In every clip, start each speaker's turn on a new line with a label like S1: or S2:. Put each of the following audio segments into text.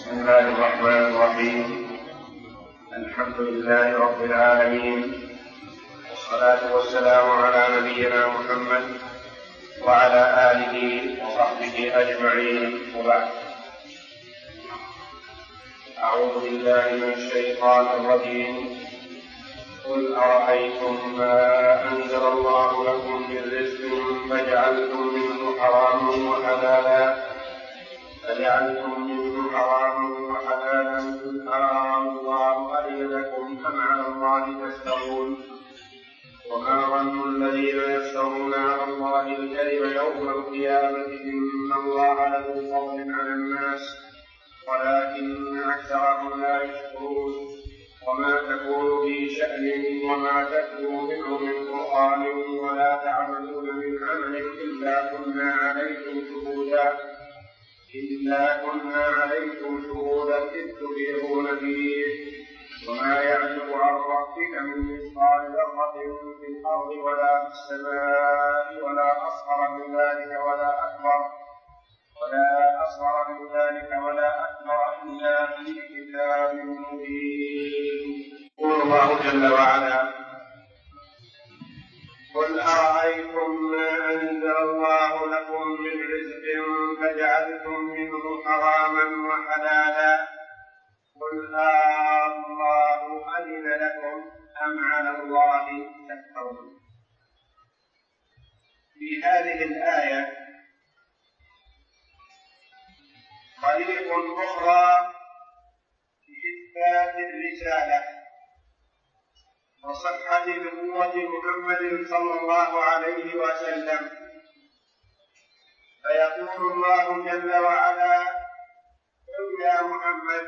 S1: بسم الله الرحمن الرحيم. الحمد لله رب العالمين، والصلاة والسلام على نبينا محمد وعلى آله وصحبه أجمعين، وبعد. أعوذ بالله من الشيطان الرجيم. قل أرأيتم ما أنزل الله لكم من رزق فجعلتم منه حراما قل الله أذن لكم أم على الله تفترون. وما ظن الذين يفترون على الله الكذب يوم القيامة إن الله له فضل على الناس ولكن أكثرهم لا يشكرون. وما تكون في شأن وما تتلو منه من قرآن ولا تعملون من عمل إلا كنا عليكم شهودا إذ تفيضون فيه. وما يعزب عن ربك من مثقال ذرة في الأرض ولا في السماء ولا أصغر من ذلك ولا أكبر إلا في كتاب مبين. يقول الله جل وعلا: قل أرأيتم ما أنزل الله لكم من رزق فجعلتم منه حراما وحلالا قل الله أذن لكم أم على الله تفترون. في هذه الآية طريق أخرى في إثبات الرسالة وصحة نبوة محمد صلى الله عليه وسلم. فيقول الله جل وعلا: قل يا محمد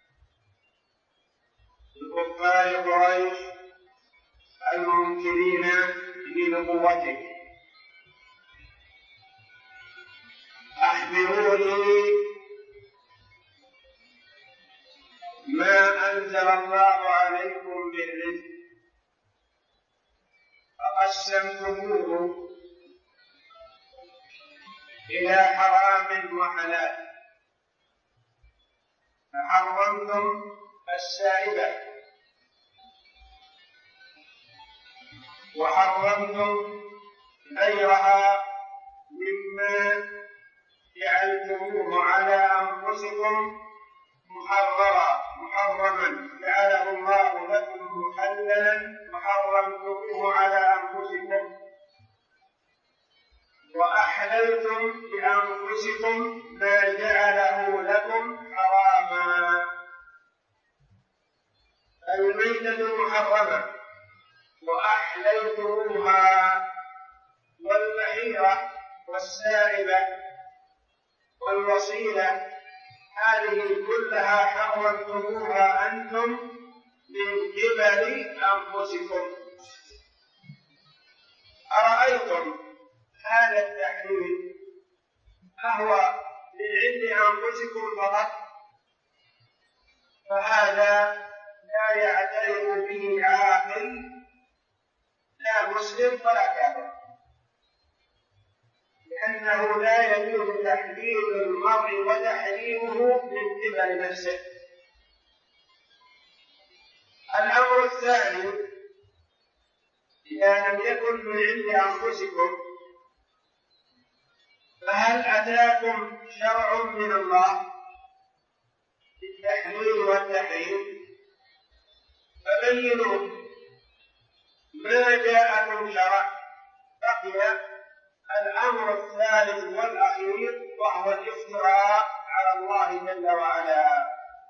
S1: لكفار قريش المنكرين لنبوتك: أخبروني ما أنزل الله عليكم من رزق فقسمتموه إلى حرام وحلال، فحرمتم السائبة وحرمتم غيرها مما جعلتموه على أنفسكم محرما جعله الله لكم محللا وحرمتموه على أنفسكم، وأحللتم بأنفسكم ما جعله لكم حراما. الميتة محرمة وأحللتموها، والبحيرة والسائبة والوصيلة هذه كلها حرمتموها أنتم من قبل أنفسكم. أرأيتم هذا التحليل أهو من عند أنفسكم فقط، فهذا لا يعترف به عاقل لا مسلم ولا كافر، لأنه لا يجوز تحليل المرء وتحريمه من قبل نفسه. الأمر الثاني: إذا لم يكن من عند أنفسكم فهل أتاكم شرع من الله بالتحليل والتحريم؟ فبينوا ما جاءكم شرع. بقي الأمر الثالث والأخير، وهو الافتراء على الله جل وعلا.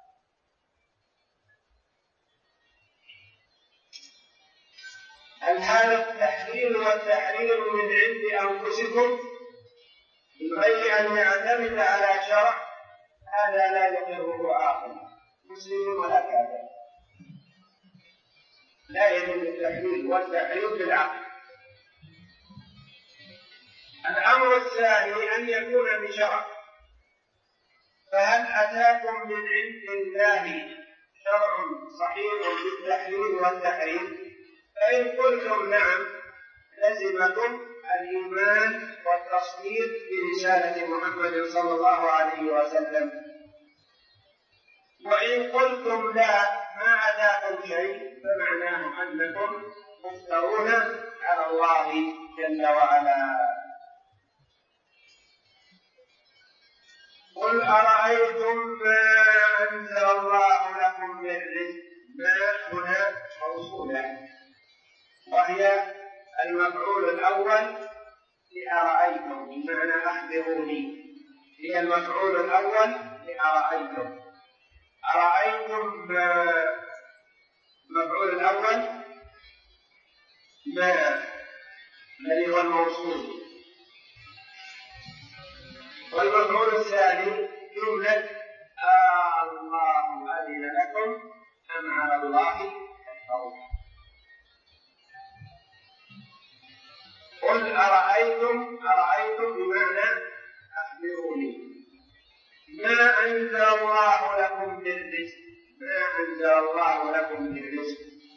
S1: هل هذا التحليل والتحريم من عند أنفسكم من غير أن يعتمد على شرع؟ هذا لا يقره عاقل مسلم ولا كافر. لا يجوز التحليل والتحريم بالعقل. الأمر الثاني أن يكون بشرع. فهل أتاكم من عند الله شرع صحيح بالتحليل والتحريم؟ فإن قلتم نعم لزمكم الإيمان والتصديق برسالة محمد صلى الله عليه وسلم. قلتم لا ما أتاكم شيء فمعناه أنكم مفترون على الله جل وعلا. قل أرأيتم ما أنزل الله لكم من رزق. ما هنا موصولة وهي المفعول الأول لأرأيتم بمعنى أخبروني، هي المفعول الأول لأرأيتم. أرأيتم المفعول الأول ما الذي هو الموصول، والمفعول الثاني جملة الله أذن لكم أم على الله تفترون. قل أرأيتم بمعنى أخبروني ما أنزل الله لكم من رزق. ما أنزل الله لكم من رزق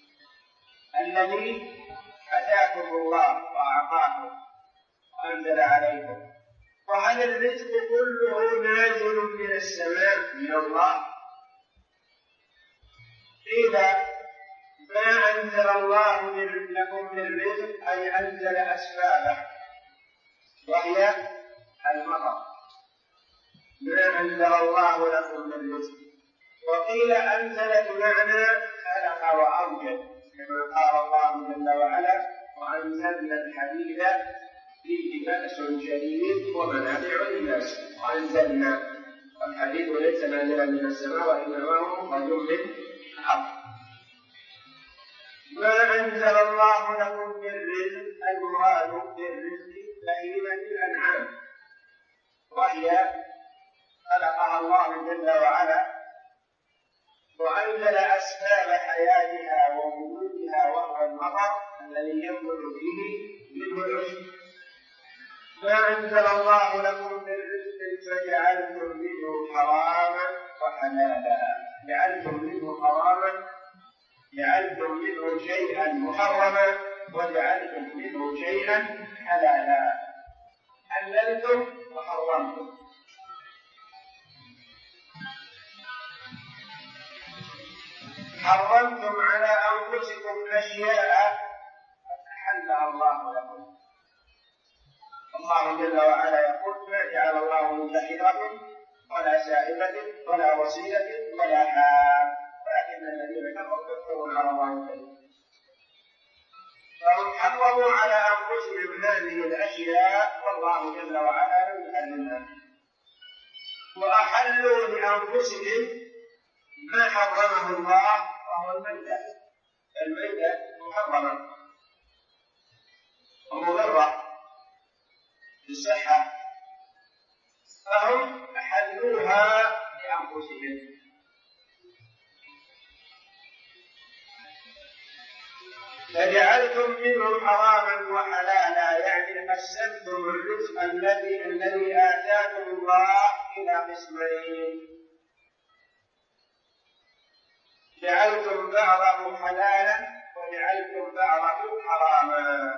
S1: الذي أتاكم الله وأعطاكم وأنزل عليكم. وهل الرزق كله نازل من السماء من الله؟ قيل ما أنزل الله لكم من رزق أي أنزل أسبابه وهي المطر. ما أنزل الله لكم من رزق. وقيل أنزل بمعنى خلق وأوجد كما قال الله جل وعلا وأنزلنا الحديد فيه بأس شديد ومنافع للناس. وأنزلنا الحديد ليس نازلا من السماء وإنما هو مخرج من الأرض. ما أنزل الله لكم من رزق المراد بالرزق بهيمة الأنعام وهي خلقها الله جل وعلا وأنزل أسباب حياتها ووجودها وهو المطر الذي ينبت فيه منه العشب. ما أنزل الله لكم من رزق فجعلتم منه حراما وحلالا. جعلتم منه شيئا محرما وجعلتم منه شيئا حلالا. حللتم وحرمتم. حرمتم على أنفسكم أشياء أحلها الله لكم. الله جل وعلا يقول ما جعل الله من بحيرة ولا سائبة ولا وصيلة ولا حام ولكن الذين كفروا يفترون على الله الكذب. فهم حرموا على أنفسهم هذه الأشياء والله جل وعلا لم يحرمها. وأحلوا لأنفسهم ما حرمه الله وهو الميتة. الميتة محرمة ومضرة بالصحة فهم أحلوها لأنفسهم. فجعلتم منه حراما وحلالا يعني قسمتم الرزق الذي آتاكم الله إلى قسمين. جعلتم بعضه حلالا وجعلتم بعضه حراما.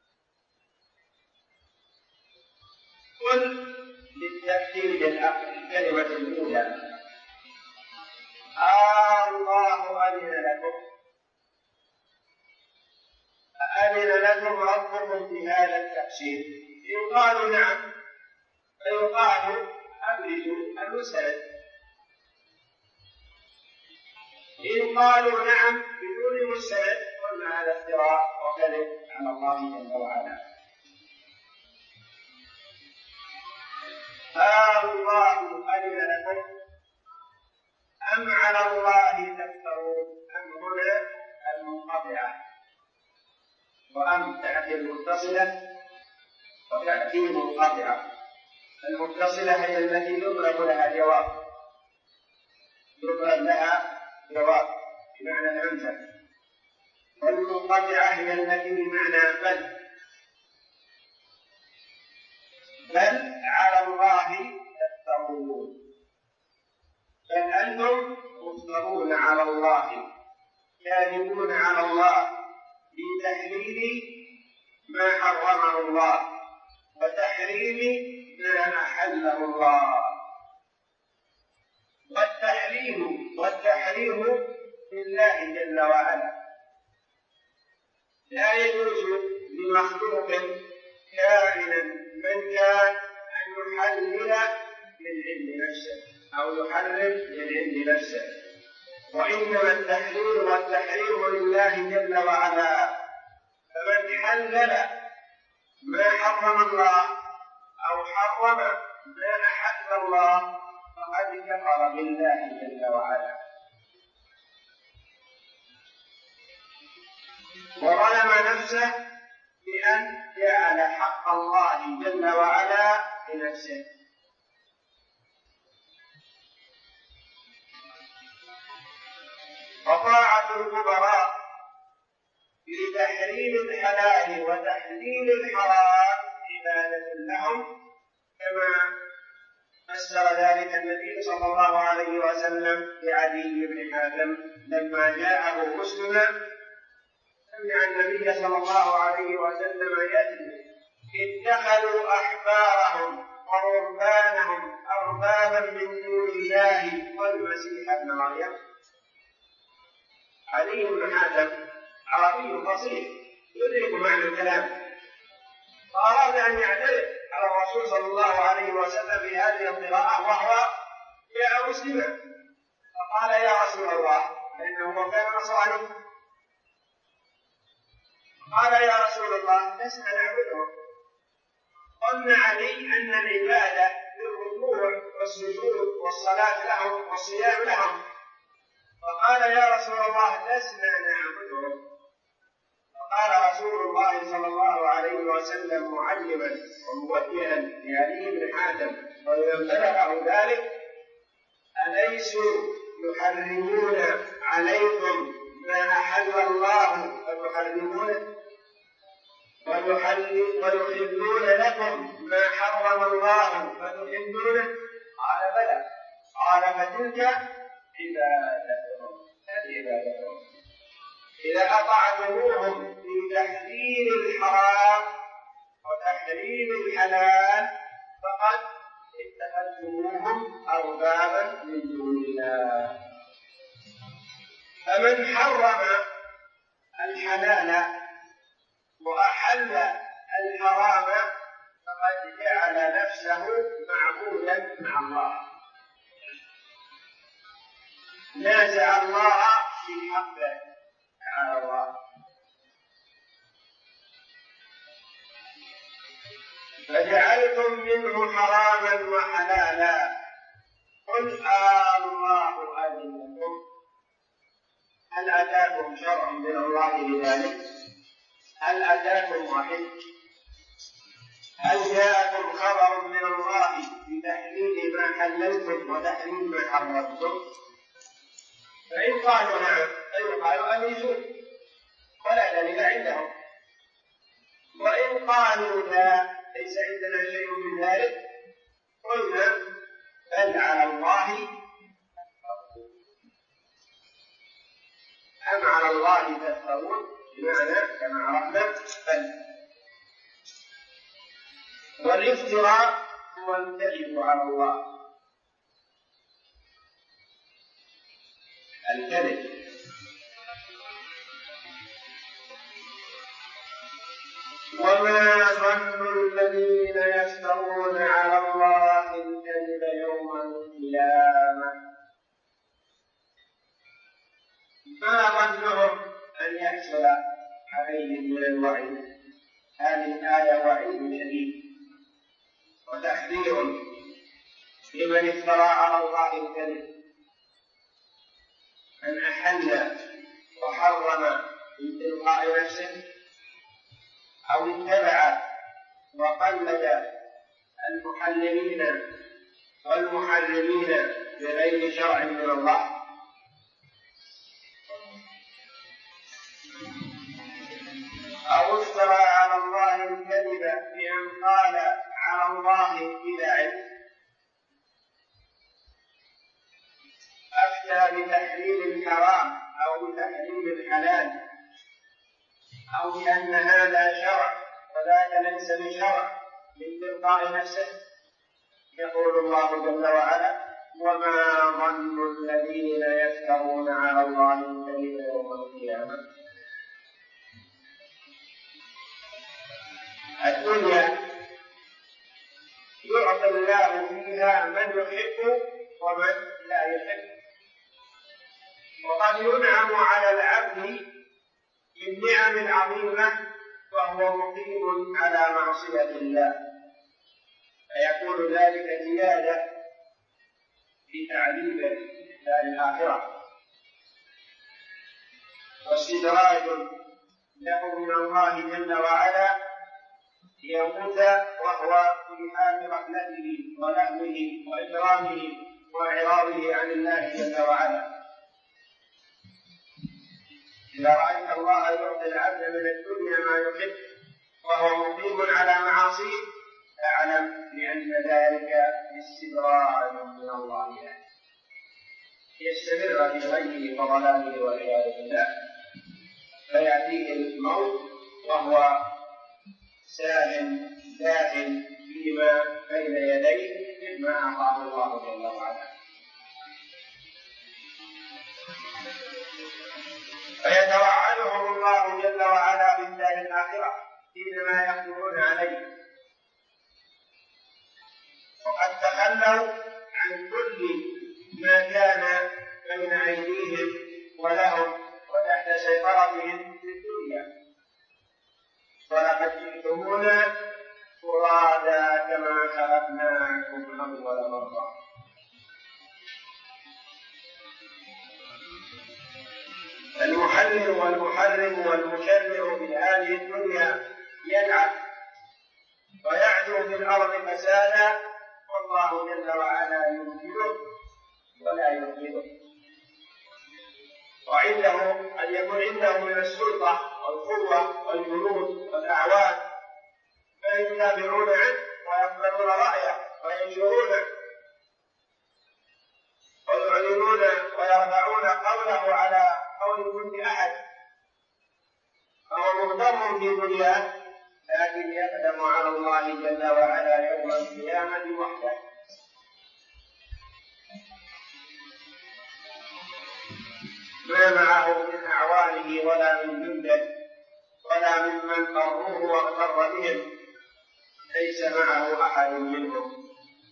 S1: قل للتأكيد الكلمة الأولى الله أذن لكم. أذن لكم ربكم في هذا التفسير. إن قالوا نعم فيقال أبرزوا المسند. إن قالوا نعم بدون مسند قلنا هذا افتراء وكذب على الله جل وعلا. الله أذن لكم أم على الله تفترون. أم هنا المنقطعة وأم تأتي المتصلة وتأتي المنقطعة. المتصلة هي التي يطلب لها جواب بمعنى الهمزة. والمنقطعة هي التي بمعنى بل على الله تفترون. بل أنتم مفترون على الله كاذبون على الله في تحليل ما حرمه الله وتحريم ما أحله الله. والتحليل والتحريم لله جل وعلا. لا يجوز لمخلوق كائنا من كان أن يحلل للعلم نفسه أو يحرم للعلم نفسه، وإنما التحليل والتحريم لله جل وعلا. فمن حلل ما حرم الله أو حرم ما أحل الله فقد كفر بالله جل وعلا وظلم نفسه بأن جعل حق الله جل وعلا لنفسه. وطاعة الكبراء لتحريم الحلال وتحليل الحرام عبادة لهم، كما فسر ذلك النبي صلى الله عليه وسلم لعدي بن حاتم لما جاءه مسلما سمع النبي صلى الله عليه وسلم يتلو: اتخذوا أحبارهم ورهبانهم أربابا من دون الله والمسيح ابن مريم. علي بن حاتم عربي فصيح يدرك معنى الكلام، فأراد أن يعترض على الرسول صلى الله عليه وسلم في هذه القراءة وهو جاء مسلما، فقال: يا رسول الله، لأنه كان نصراني، قال: يا رسول الله، لسنا نعبدهم. ظن علي أن العبادة بالركوع والسجود والصلاة لهم والصيام لهم، فقال: يا رسول الله، لسنا نعبدهم. فقال رسول الله صلى الله عليه وسلم معلما وموجها لعلي بن حاتم ولمن بلغه ذلك: أليسوا يحرمون عليكم ما أحل الله فتحرمونه ويحلون لكم ما حرم الله فتحلونه؟ قال: بلى. قال: فتلك عبادتهم. إذا أطعتموهم في تحليل الحرام وتحريم الحلال فقد اتخذتموهم أربابا من دون الله. فمن حرم الحلال وأحل الحرام فقد جعل نفسه معبودا مع الله، نازع الله في حقه تعالى الله. فجعلتم منه حراما وحلالا، قل الله أذن لكم. هل أتاكم شرع من الله لذلك؟ هل أتاكم وحي؟ هل جاءكم خبر من الله بتحليل ما حللتم وتحريم ما حرمتم؟ فإن قالوا نعم فيقال أميزوا ولا دليل عندهم، وإن قالوا لا ليس عندنا شيء من ذلك قلنا بل على الله أم على الله تفترون، بمعنى كما عرفنا بل. والافتراء هو الكذب على الله، الكذب. وما ظن الذين يفترون على الله الكذب يوم القيامة، ما ظنهم أن يحصل عليهم من الوعيد. هذه الآية وعيد شديد وتحذير لمن افترى على الله الكذب، من أحل وحرم من تلقاء نفسه أو اتبع وقلد المحللين والمحرمين بغير شرع من الله، أو افترى على الله الكذب بأن قال على الله بلا علم، أفتى بتحليل الحرام أو بتحريم الحلال، أو بأن هذا شرع وذاك ليس بشرع من تلقاء نفسه. يقول الله جل وعلا: وما ظن الذين يفترون لا يحب. وقد ينعم على العبد بالنعم العظيمة وهو مقيم على معصية الله، فيكون ذلك زيادة في تعذيبه في دار الآخرة واستدراج له من الله جل وعلا ليموت وهو في حال رحمته ولهمه وإكرامه وإعراضه عن الله جل وعلا. إذا رأيت الله يعطي العبد من الدنيا ما يحب وهو مقيم على معاصيه فاعلم بأن ذلك استدراج من الله له يستمر في غيه وضلاله والعياذ بالله، فيأتيه الموت وهو ساهل داخل فيما بين يديه مما أعطاه الله جل وعلا. فيتوعدهم الله جل وعلا في الدار الآخرة حينما يقدرون عليه، وقد تخلوا عن كل ما كان بين أيديهم ولهم وتحت سيطرتهم في الدنيا، ولقد جئتمونا فرادا كما خلقناكم أول مرة. المحلل والمحرم والمشرع في هذه الدنيا يلعب ويعدو في الأرض فسادا، والله جل وعلا يمكنه ولا يمكنه، وعنده أن يكون عنده من السلطة والقوة والجنود والأعوان فيتابعون عنه ويقبلون رأيه وينشرونه ويعلنون ويرفعون قوله على قول كل أحد، فهو مهتم في دنياه لكن يقدم على الله جل وعلا يوم القيامة وحده. ما معه من أعوانه ولا من جنده ولا ممن قروه واغتر بهم، ليس معه أحد منهم.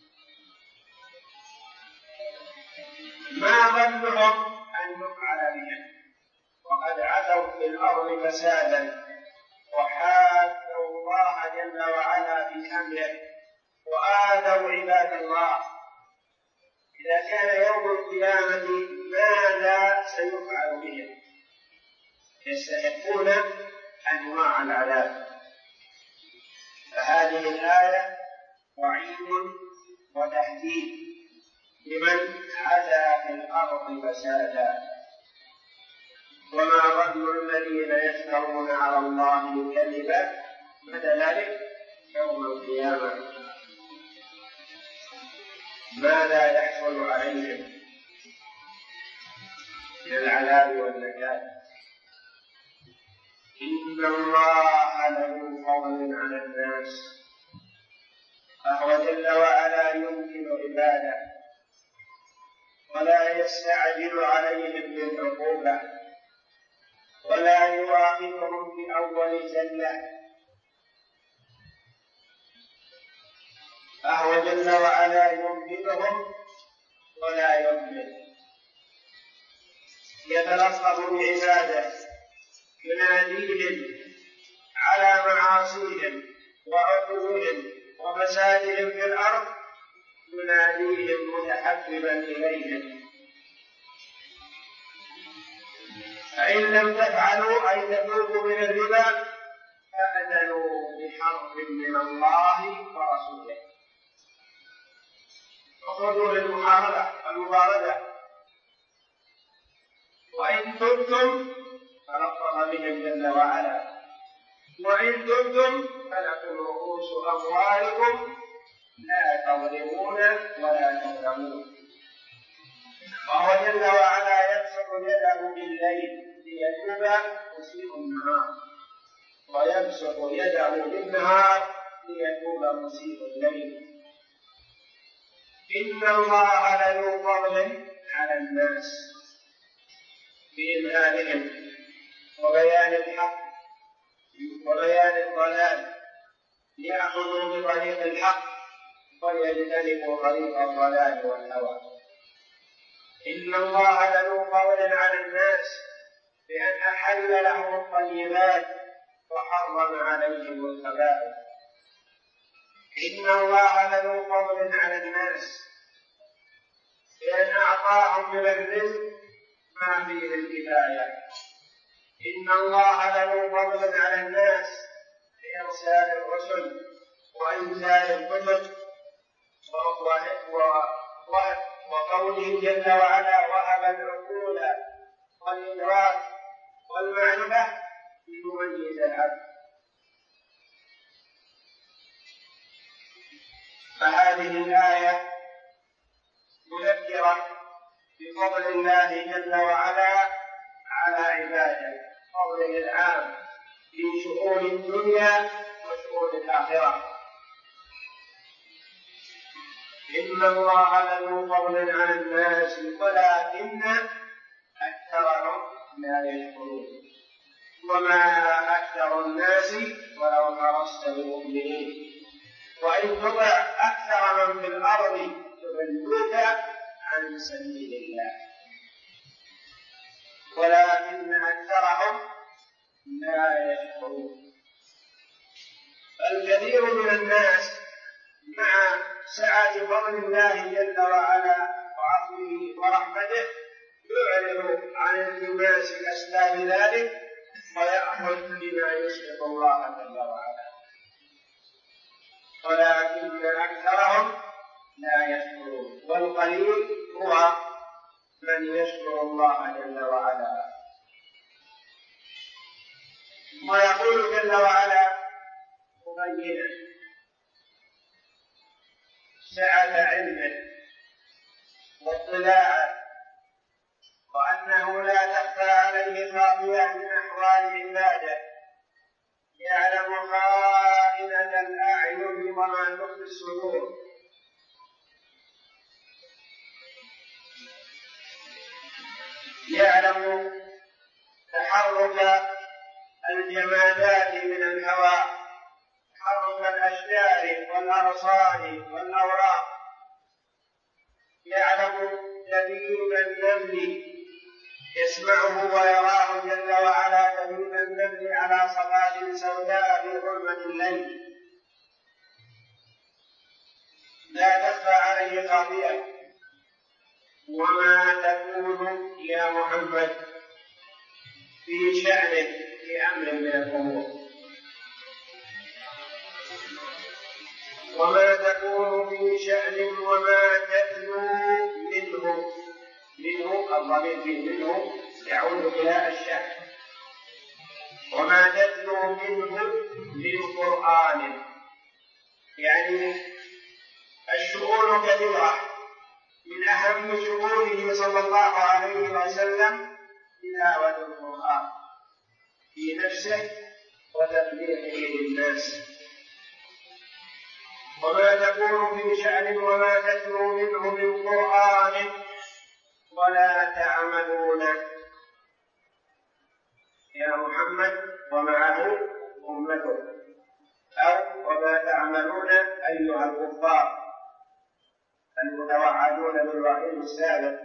S1: ما ظنهم أن يفعل بهم وقد عتوا في الأرض فسادا وحادوا الله جل وعلا في أمره وآذوا عباد الله. إذا كان يوم القيامة ماذا سيفعل بهم؟ يستحقون أنواع العذاب. فهذه الآية وعيد وتهديد لمن عتى في الأرض فسادا. وما ظن الذين يفترون على الله الكذب متى ذلك؟ يوم القيامة. ماذا يحصل عليهم من العذاب والنكال؟ إن الله لذو فضل على الناس، فهو جل وعلا يمكن عباده ولا يستعجل عليهم بالعقوبة ولا يؤاخذهم بأول زلة، فهو جل وعلا يمهلهم ولا يمهل، يتلطف بعباده يناديهم على معاصيهم وعقوبهم وفسادهم في الأرض، يناديهم متحببا إليهم. فإن لم تفعلوا أي تتوبوا من الربا فأذنوا بحرب من الله ورسوله. وخذوا للمبارزة وإن تبتم فلطف بهم جل وعلا، وإن تبتم فلكم رؤوس أموالكم لا تظلمون ولا تظلمون. وهو جل وعلا يبسط يده بالليل ليتوب مسيء النهار، ويبسط يده بالنهار ليتوب مسيء الليل. إن الله لذو فضل على الناس بإمهالهم وبيان الحق وبيان الضلال، ليأخذوا بطريق الحق ويجتنبوا طريق الضلال والهوى. إن الله لذو فضل على الناس بأن أحل لهم الطيبات وحرم عليهم الخبائث. إن الله لذو فضل على الناس بأن أعطاهم من الرزق ما فيه الكفاية. إن الله لذو فضل على الناس بإرسال الرسل وإنزال الكتب وقوله جل وعلا وهب العقول والإدراك والمعرفة ليميز العبد. فهذه الآية مذكرة بفضل الله جل وعلا على عباده، فضله العام في شؤون الدنيا وشؤون الآخرة. إن الله لذو فضل على الناس ولكن أكثرهم لا يشكرون. وما أكثر الناس ولو حرصت بمؤمنين وإن تطع أكثر من في الأرض يضلوك عن سبيل الله ولكن أكثرهم لا يشكرون. الكثير من الناس مع سعة فضل الله جل وعلا وعفوه ورحمته يعرض عن التماس أسباب ذلك ويأخذ بما يسخط الله جل وعلا، ولكن أكثرهم لا يشكرون. والقليل هو من يشكر الله جل وعلا. ويقول جل وعلا مبينا سعة علمه واطلاعه وأنه لا تخفى عليه خافية من أحوال عباده، يعلم خائنة الأعين وما تخفي الصدور، يعلم تحرك الجمادات من الهواء، تحرك الأشجار والأغصان والأوراق، يعلم دبيب النمل يسمعه ويراه جل وعلا دبيب النمل على صفات سوداء في ظلمة الليل، لا تخفى عليه خافية. وما تكون يا محمد في شأنه في أمر من الأمور، وما تكون في شأن وما تتلو منه الضمير منه يعود إلى الشأن، وما تتلو منه من قرآن، يعني الشؤون كثيرة، من أهم شؤونه صلى الله عليه وسلم تلاوة القرآن في نفسه وتبليغه للناس. وما تكون في شأن وما تتلو منه من قرآن ولا تعملون يا محمد ومعه أمته، أو وما تعملون أيها الكفار المتوعدون بالوحي السابق،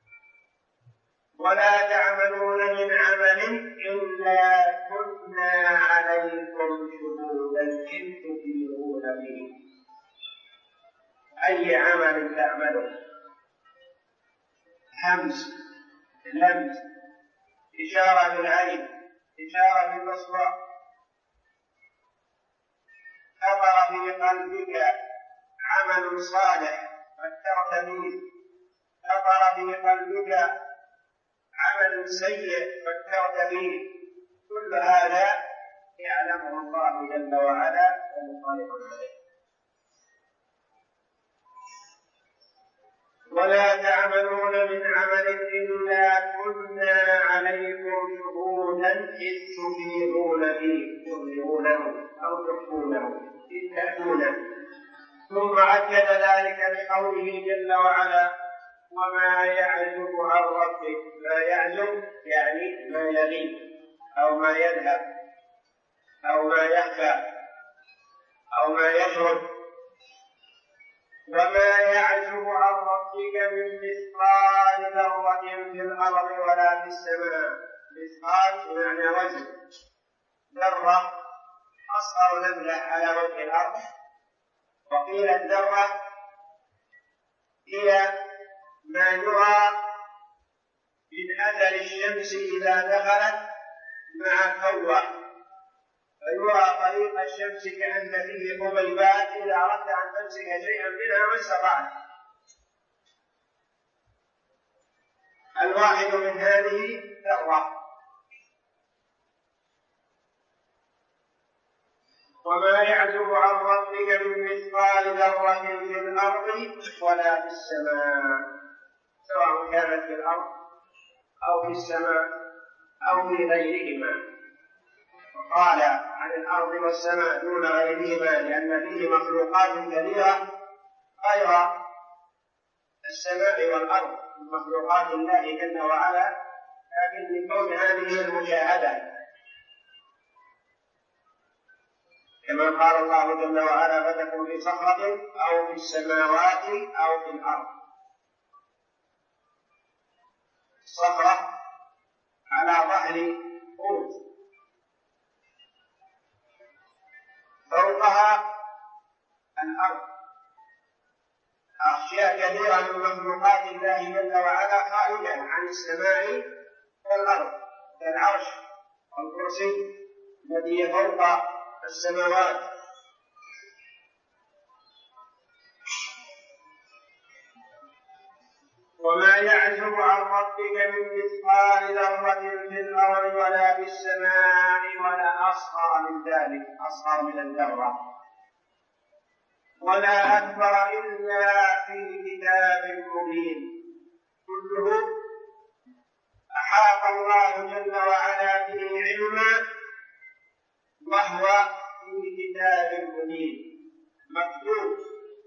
S1: ولا تعملون من عمل إلا كنا عليكم شهودا إذ تفيضون فيه. أي عمل تعمله، همس، لمس، إشارة بالعين، إشارة بالبصر، خطر في قلبك عمل صالح فكرت به، خطر في قلبك عمل سيء فكرت به، كل هذا يعلمه الله جل وعلا ومطلع عليه. ولا تعملون من عمل إلا كنا عليكم شهودا إذ تفيضون فيه، تظهرونه أو تخفونه إذ تأتونه. ثم أكد ذلك بقوله جل وعلا وما يعزب عن ربك. ما يعزب يعني ما يغيب أو ما يذهب أو ما يخفى أو ما يخرج. وما يعزب عن ربك من مثقال ذرة الأرض ولا في السماء. مثقال بمعنى وزن. ذرة أصغر نملة على وجه الأرض. وقيل الذرة هي ما يرى من أثر الشمس إذا دخلت مع الكوة، فيرى طريق الشمس كأن فيه قبيبات، إذا أردت أن تمسك شيئا منها ما استطعت. الواحد من هذه ذرة. وما يعزب عن ربك من مثقال ذرة في الأرض ولا في السماء، سواء كانت في الأرض أو في السماء أو في غيرهما. وقال عن الأرض والسماء دون غيرهما لأن فيه مخلوقات كثيرة غير السماء والأرض من مخلوقات الله جل وعلا، لكن من كون هذه المشاهدة، كما قال الله جل وعلا فتكون في صخرة أو في السماوات أو في الأرض. الصخرة على ظهر حوت، فوقها الأرض. أشياء كثيرة من مخلوقات الله جل وعلا خارجة عن السماء والأرض، كالعرش والكرسي الذي فوق السماوات. وما يعزب عن ربك من مثقال ذرة في الأرض ولا في السماء ولا أصغر من ذلك، أصغر من الذرة، ولا أكبر إلا في كتاب مبين. كله أحاط الله جل وعلا به علما، وهو في كتاب مبين مكتوب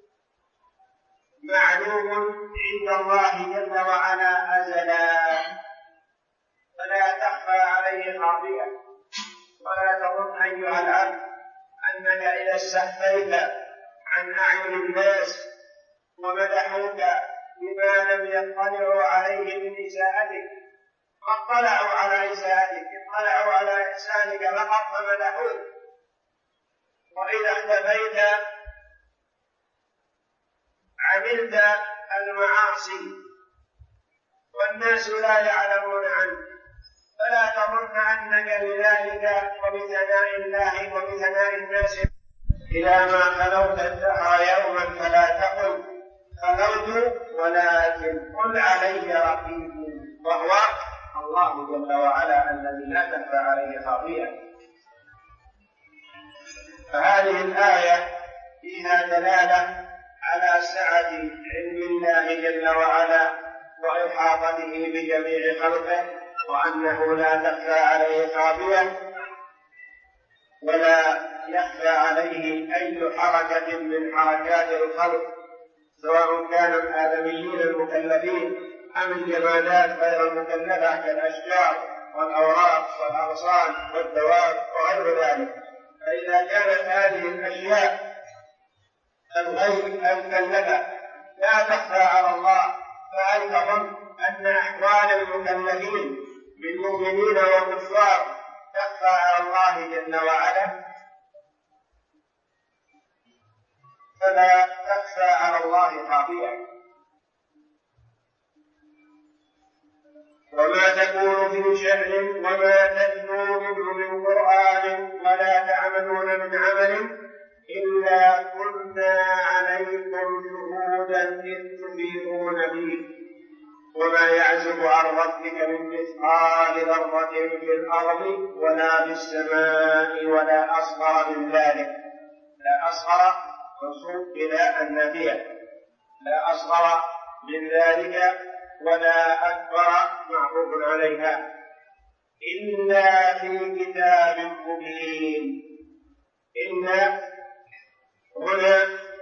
S1: معلوم عند الله جل وعلا أزلا، فلا تخفى عليه خافية. ولا تظن أيها العبد أنك إذا استخفيت عن أعين الناس ومدحوك بما لم يطلعوا عليه من إساءتك، قد اطلعوا على إساءتك، اطلعوا على إحسانك فقط فمدحوك. وإذا اختفيت عملت المعاصي والناس لا يعلمون عنك، فلا تظن أنك بذلك وبثناء الله وبثناء الناس إذا ما خلوت الدهر يوما فلا تقل خلوت، ولكن قل علي رقيب، وهو الله جل وعلا الذي لا تخفى عليه خافية. فهذه الآية فيها دلالة على سعة علم الله جل وعلا وإحاطته بجميع خلقه، وأنه لا تخفى عليه خافية ولا يخفى عليه أي حركة من حركات الخلق، سواء كانوا الآدميين المكلفين أم الجمادات غير المكلفة كالأشجار والأوراق والأغصان والدواب وغير ذلك. فإذا كانت هذه الأشياء الغير المكلفة لا تخفى على الله، فهل تظن أن أحوال المكلفين من مؤمنين وكفار تخفى على الله جل وعلا؟ فلا تخفى على الله خافية. وما تكون في شأن وما تتلو منه من قرآن ولا تعملون من عمل إلا كنا عليكم شهودا إذ تفيضون به. وما يعزب عن ربك من مثقال ذرة في الأرض ولا في السماء ولا أصغر من ذلك. لا أصغر منسوب إلى النافية، لا أصغر من ذلك ولا أكبر معروف عليها إلا في كتاب مبين. إن هنا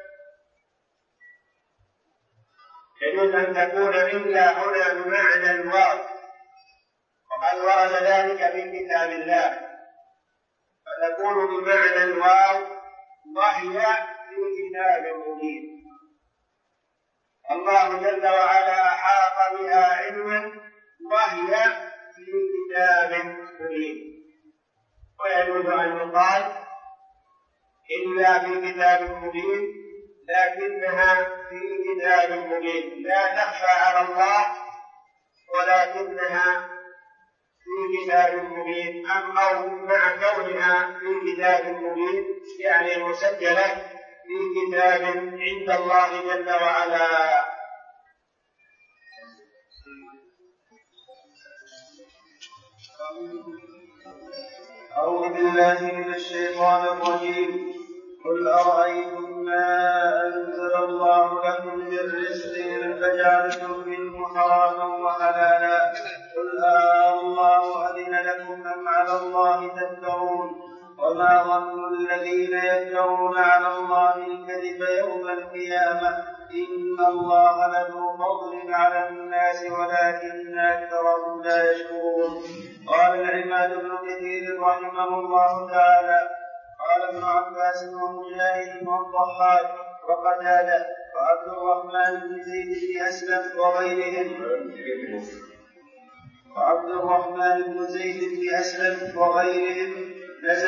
S1: يجوز أن تكون إلا هنا بمعنى الواو، وقد ورد ذلك في كتاب الله، فتكون بمعنى الواو وهي في كتاب مبين. الله جل وعلا أحاط بها علما وهي في كتاب مبين. ويجوز أن يقال إلا في كتاب مبين، لكنها في كتاب مبين لا تخفى على الله، ولكنها في كتاب مبين، أو مع كونها في كتاب مبين يعني مسجلة في كتاب عند الله جل وعلا.
S2: أعوذ بالله من الشيطان الرجيم. قل أرأيتم ما أنزل الله لكم من رزق فجعلتم منه حراما وحلالا قل الله أذن لكم أم على الله تفترون. وما ظن الذين يفترون على الله الكذب يوم القيامة إن الله لذو فضل على الناس ولكن أكثرهم لا يشكرون. قال العماد بن كثير رحمه الله تعالى قال ابن عباس ومجاهد والضحاك وقتادة وعبد الرحمن بن زيد بن أسلم وغيرهم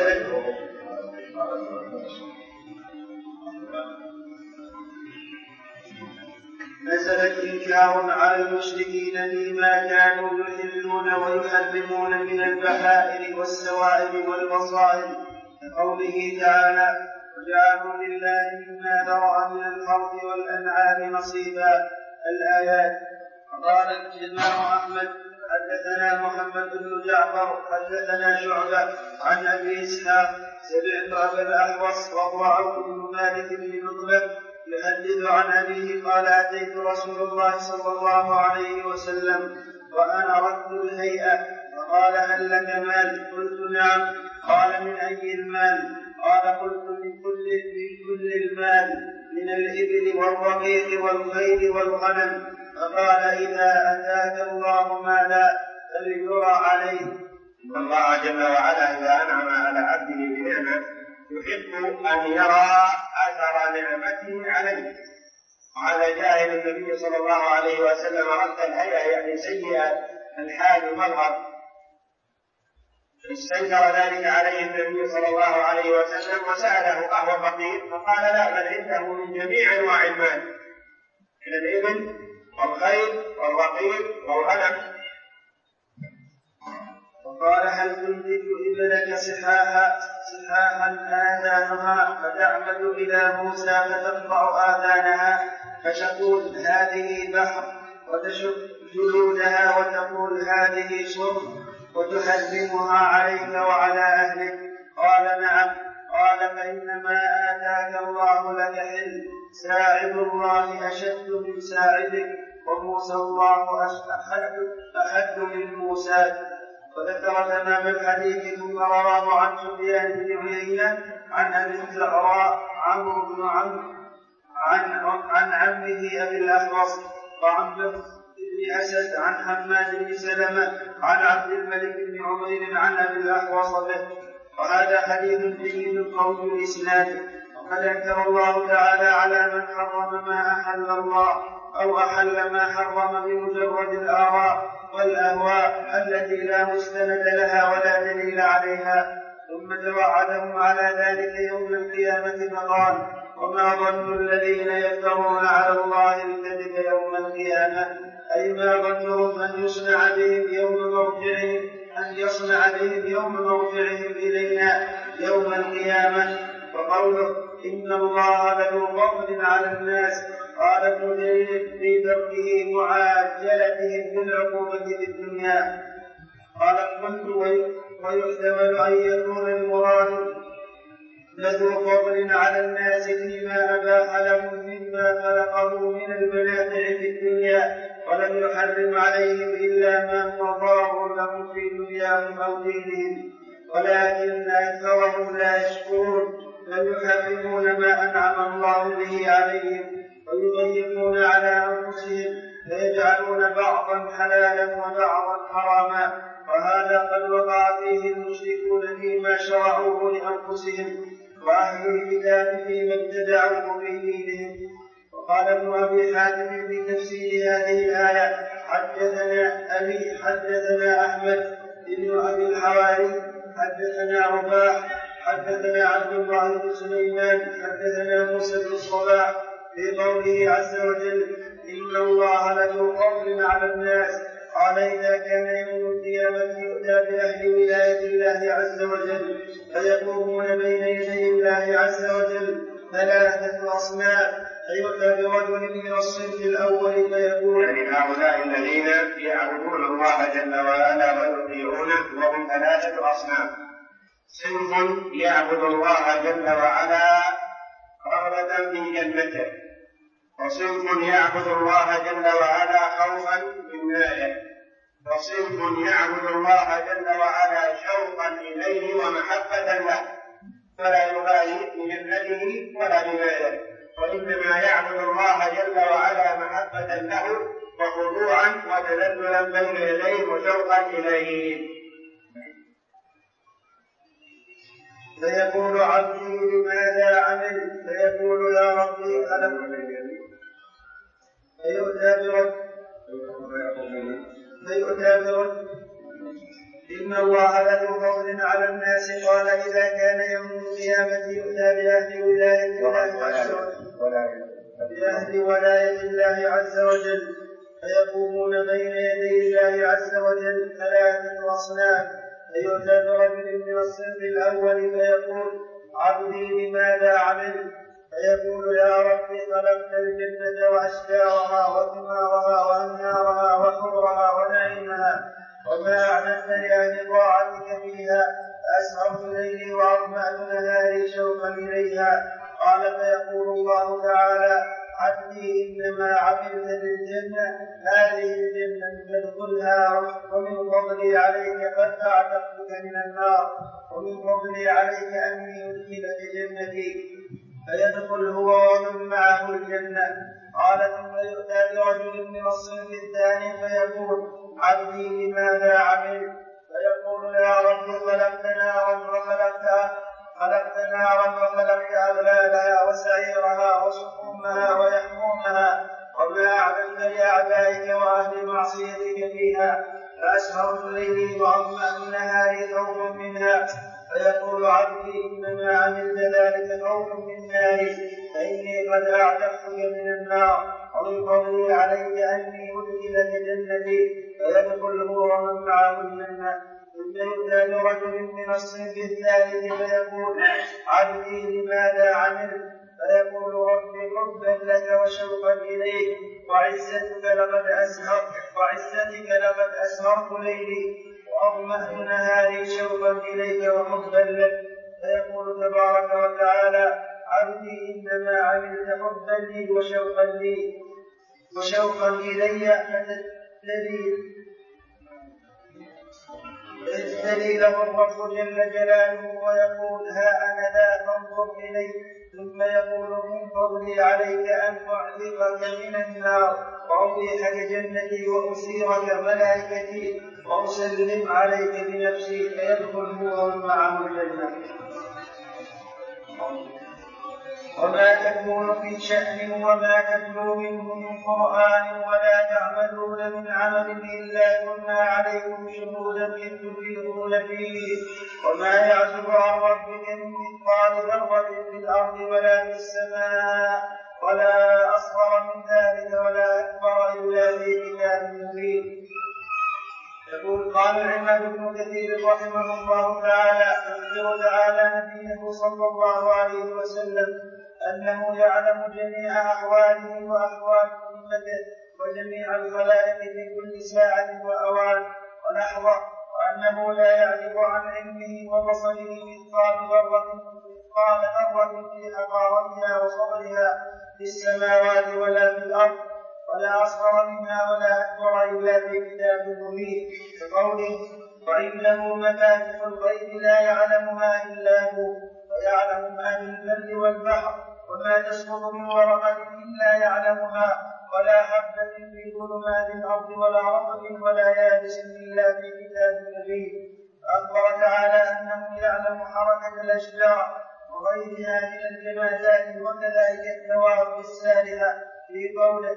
S2: نزلت إنكار على المشركين فيما كانوا يحلون ويحرمون من البحائر والسوائب والبصائر، كقوله تعالى وجعلوا لله مما ذرأ من الحرث والأنعام نصيبا الآيات. قال الإمام أحمد حدثنا محمد بن جعفر حدثنا شعبة عن أبي إسحاق سمعت أبا الأحوص وهو عوف بن مالك بن مطلب يحدث عن أبيه قال أتيت رسول الله صلى الله عليه وسلم وأنا رد الهيئة فقال هل لك مال؟ قلت نعم. قال من أي المال؟ قال قلت من كل المال من الإبل والرقيق والخيل والغنم. فقال إذا أتاك الله مالا فليرى عليه.
S1: إن الله جل وعلا إذا أنعم على عبده بنعمة يحب أن يرى أثر نعمته عليه، وهذا جاء إلى النبي صلى الله عليه وسلم رد الهيئة يعني سيئة الحال مظهر، استنكر ذلك عليه النبي صلى الله عليه وسلم وسأله أهو فقير؟ فقال لا، بل عنده من جميع أنواع المال من الإبل والخيل والرقيق والغنم.
S2: وقال هل تنتج إبلك صحاحا آذانها فتعمد إلى موسى فتقطع آذانها فتقول هذه بحر وتشق جلودها وتقول هذه صرف وتحرمها عليك وعلى أهلك؟ قال نعم. قال فإنما آتاك الله لك حل، ساعد الله أشد من ساعدك وموسى الله أحد من موسى. وذكر تمام الحديث ثم رواه عن سفيان بن عيينة عن أبي الزهراء عمرو بن عمرو عن عمه أبي الأحوص وعن بن أسد عن حماد بن سلمة عن عبد الملك بن عمير عن أبي الأحوص به. وهذا حديث جيد قوي الإسناد. وقد أنكر الله تعالى على من حرم ما أحل الله أو أحل ما حرم بمجرد الآراء والأهواء التي لا مستند لها ولا دليل عليها، ثم توعدهم على ذلك يوم القيامة فقال وما ظن الذين يفترون على الله الكذب يوم القيامة، أي ما ظنهم أن يصنع بهم يوم موقعهم إلينا يوم القيامة. وقوله إن الله لذو فضل على الناس قال ابن جرير في تركه معاجلتهم بالعقوبة في الدنيا. قال قلت ويحتمل أن يكون المراد لذو فضل على الناس فيما أباح لهم مما خلقه من المنافع في الدنيا ولم يحرم عليهم إلا ما هو ضار لهم في دنياهم أو دينهم، ولكن أكثرهم لا يشكرون فيحرمون ما أنعم الله به عليهم ويضيقون على أنفسهم فيجعلون بعضا حلالا وبعضا حراما، وهذا قد وقع فيه المشركون فيما شرعوه لأنفسهم وأهل الكتاب فيما ابتدعوه في دينهم. وقال ابن أبي حاتم في تفسير هذه الآية حدثنا أحمد بن أبي الحواري حدثنا رباح حدثنا عبد الله بن سليمان حدثنا موسى بن الصباح في قوله عز وجل إن الله لذو فضل على الناس قال إذا كان يوم القيامة يؤتى بأهل ولاية الله عز وجل فيقومون بين يدي الله عز وجل 3 أصناف فيؤتى برجل من الصنف الأول فيقول
S1: يعني هؤلاء الذين يعبدون الله جل وعلا ويطيعونه وهم 3 أصناف. صنف يعبد الله جل وعلا رغبة في جنته، وصنف يعبد الله جل وعلا خوفا من ناره، وصنف يعبد الله جل وعلا شوقا إليه ومحبة له فلا يبالي بجنته ولا بماله، وإنما يعبد الله جل وعلا محبة له وخضوعا وتذللا بين يديه وشوقا إليه.
S2: فيقول عبدي لماذا عمل فيقول يا ربي فيؤتى برجل إن الله لذو فضل على الناس قال إذا كان يوم القيامة يؤتى بأهل ولاية الله عز وجل فيقومون بين يدي الله عز وجل 3 أصناف فيؤتى برجل من الصنف الأول فيقول عبدي لماذا عمل فيقول يا ربي خلقت الجنة وأشجارها وثمارها وأنهارها وحورها ونعيمها وما أعددت لأهل طاعتك فيها فأسهرت ليلي وأظمأت نهاري شوقا إليها قال فيقول الله تعالى عبدي إنما عملت بالجنة هذه الجنة فادخلها ومن فضلي عليك قد أعتقتك من النار ومن فضلي عليك أني أدخلك جنتي فيدخل هو ومن معه الجنة. قال ثم يؤتى برجل من الصنف الثاني فيقول عبدي لماذا عمل فيقول يا رب خلقت نارا وخلقت أغلالها وسعيرها وصحومها ويحمومها وما أعددت لأعدائك وأهل معصيتك فيها فأسهرت ليلي وأظمأت نهاري خوفا منها فيقول عبدي إنما عملت ذلك خوفا من ناري فإني قد أعتقتك من النار ومن فضلي عليك أني أدخلك جنتي فيدخل هو ومن معه الجنة. ثم يؤتى برجل من الصنف الثالث فيقول عبدي لماذا عمل فيقول ربي حبا لك وشوقا إليك وعزتك لقد أسهرت ليلي وأظمأت نهاري شوقا إليك وحبا لك فيقول تبارك وتعالى عبدي إنما عملت حبا لي وشوقا إلي فيجتلي له الرب جل جلاله ويقول ها أنا لا فانظر إليك ثم يقول من فضلي عليك أن أعذبك من النار وأريحك جنتي وأسيرك ملائكتي وأسلم عليك بنفسي فيدخل هو معه الجنة. وما تكون في شأن وما تتلو منه من قرآن ولا تعملون من عمل إلا كنا عليكم شهودا إذ تفيضون فيه وما يعزب عن ربك من مثقال ذرة في الأرض ولا في السماء ولا أصغر من ذلك ولا أكبر إلا في كتاب مبين. يقول قال العماد بن كثير رحمه الله تعالى يخبر تعالى نبيه صلى الله عليه وسلم أنه يعلم جميع أحواله وأحوال أمته وجميع الخلائق في كل ساعة وأوان ونحوه وأنه لا يعزب عن علمه وبصره مثقال ذرة في حقارتها وصبرها في السماوات ولا في الأرض ولا أصغر منها ولا أكبر إلا في كتاب مبين كقوله وعنده مفاتح الغيب لا يعلمها إلا هو ويعلم ما في البر والبحر وما تسقط من ورقة إلا يعلمها ولا حبة في ظلمات الأرض ولا رطب ولا يابس إلا في كتاب مبين. أخبر تعالى أنه يعلم حركة الأشجار وغيرها من الجمادات وكذلك الدواب السالحة في قوله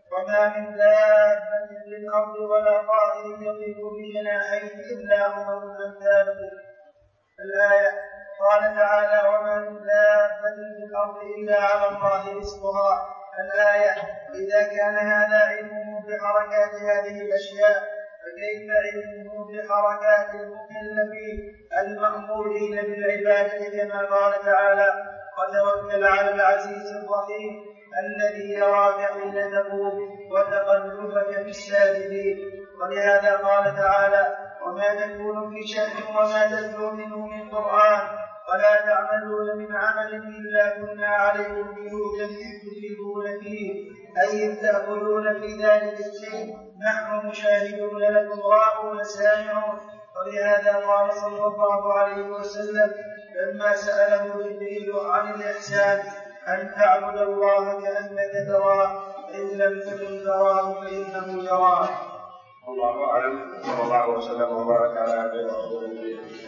S2: وما من دابة في الأرض ولا طائر يطير بجناحيه إلا أمم أمثالكم. الآية. قال تعالى: وما من دابة في الأرض إلا على الله رزقها. الآية. إذا كان هذا علمه بحركات هذه الأشياء فكيف علمه بحركات المكلفين المأمورين بالعبادة كما قال تعالى: وتوكل على العزيز الرحيم الذي يراك حين تقوم وتقلبك في الساجدين. ولهذا قال تعالى: وما تكون في شأن وما تتلو منه من قرآن ولا تعملون من عمل إلا كنا عليكم شهودا إذ تفيضون فيه، أي تأخذون في ذلك الشيء نحن مشاهدون لكم راعون سامعون. ولهذا قال صلى الله عليه وسلم لما سأله جبريل عن الإحسان: أن تعبد الله كأنك تراه إن لم تكن تراه فإنه يراك.
S1: الله أعلم. صلى الله وسلم وبارك على عبده ورسوله.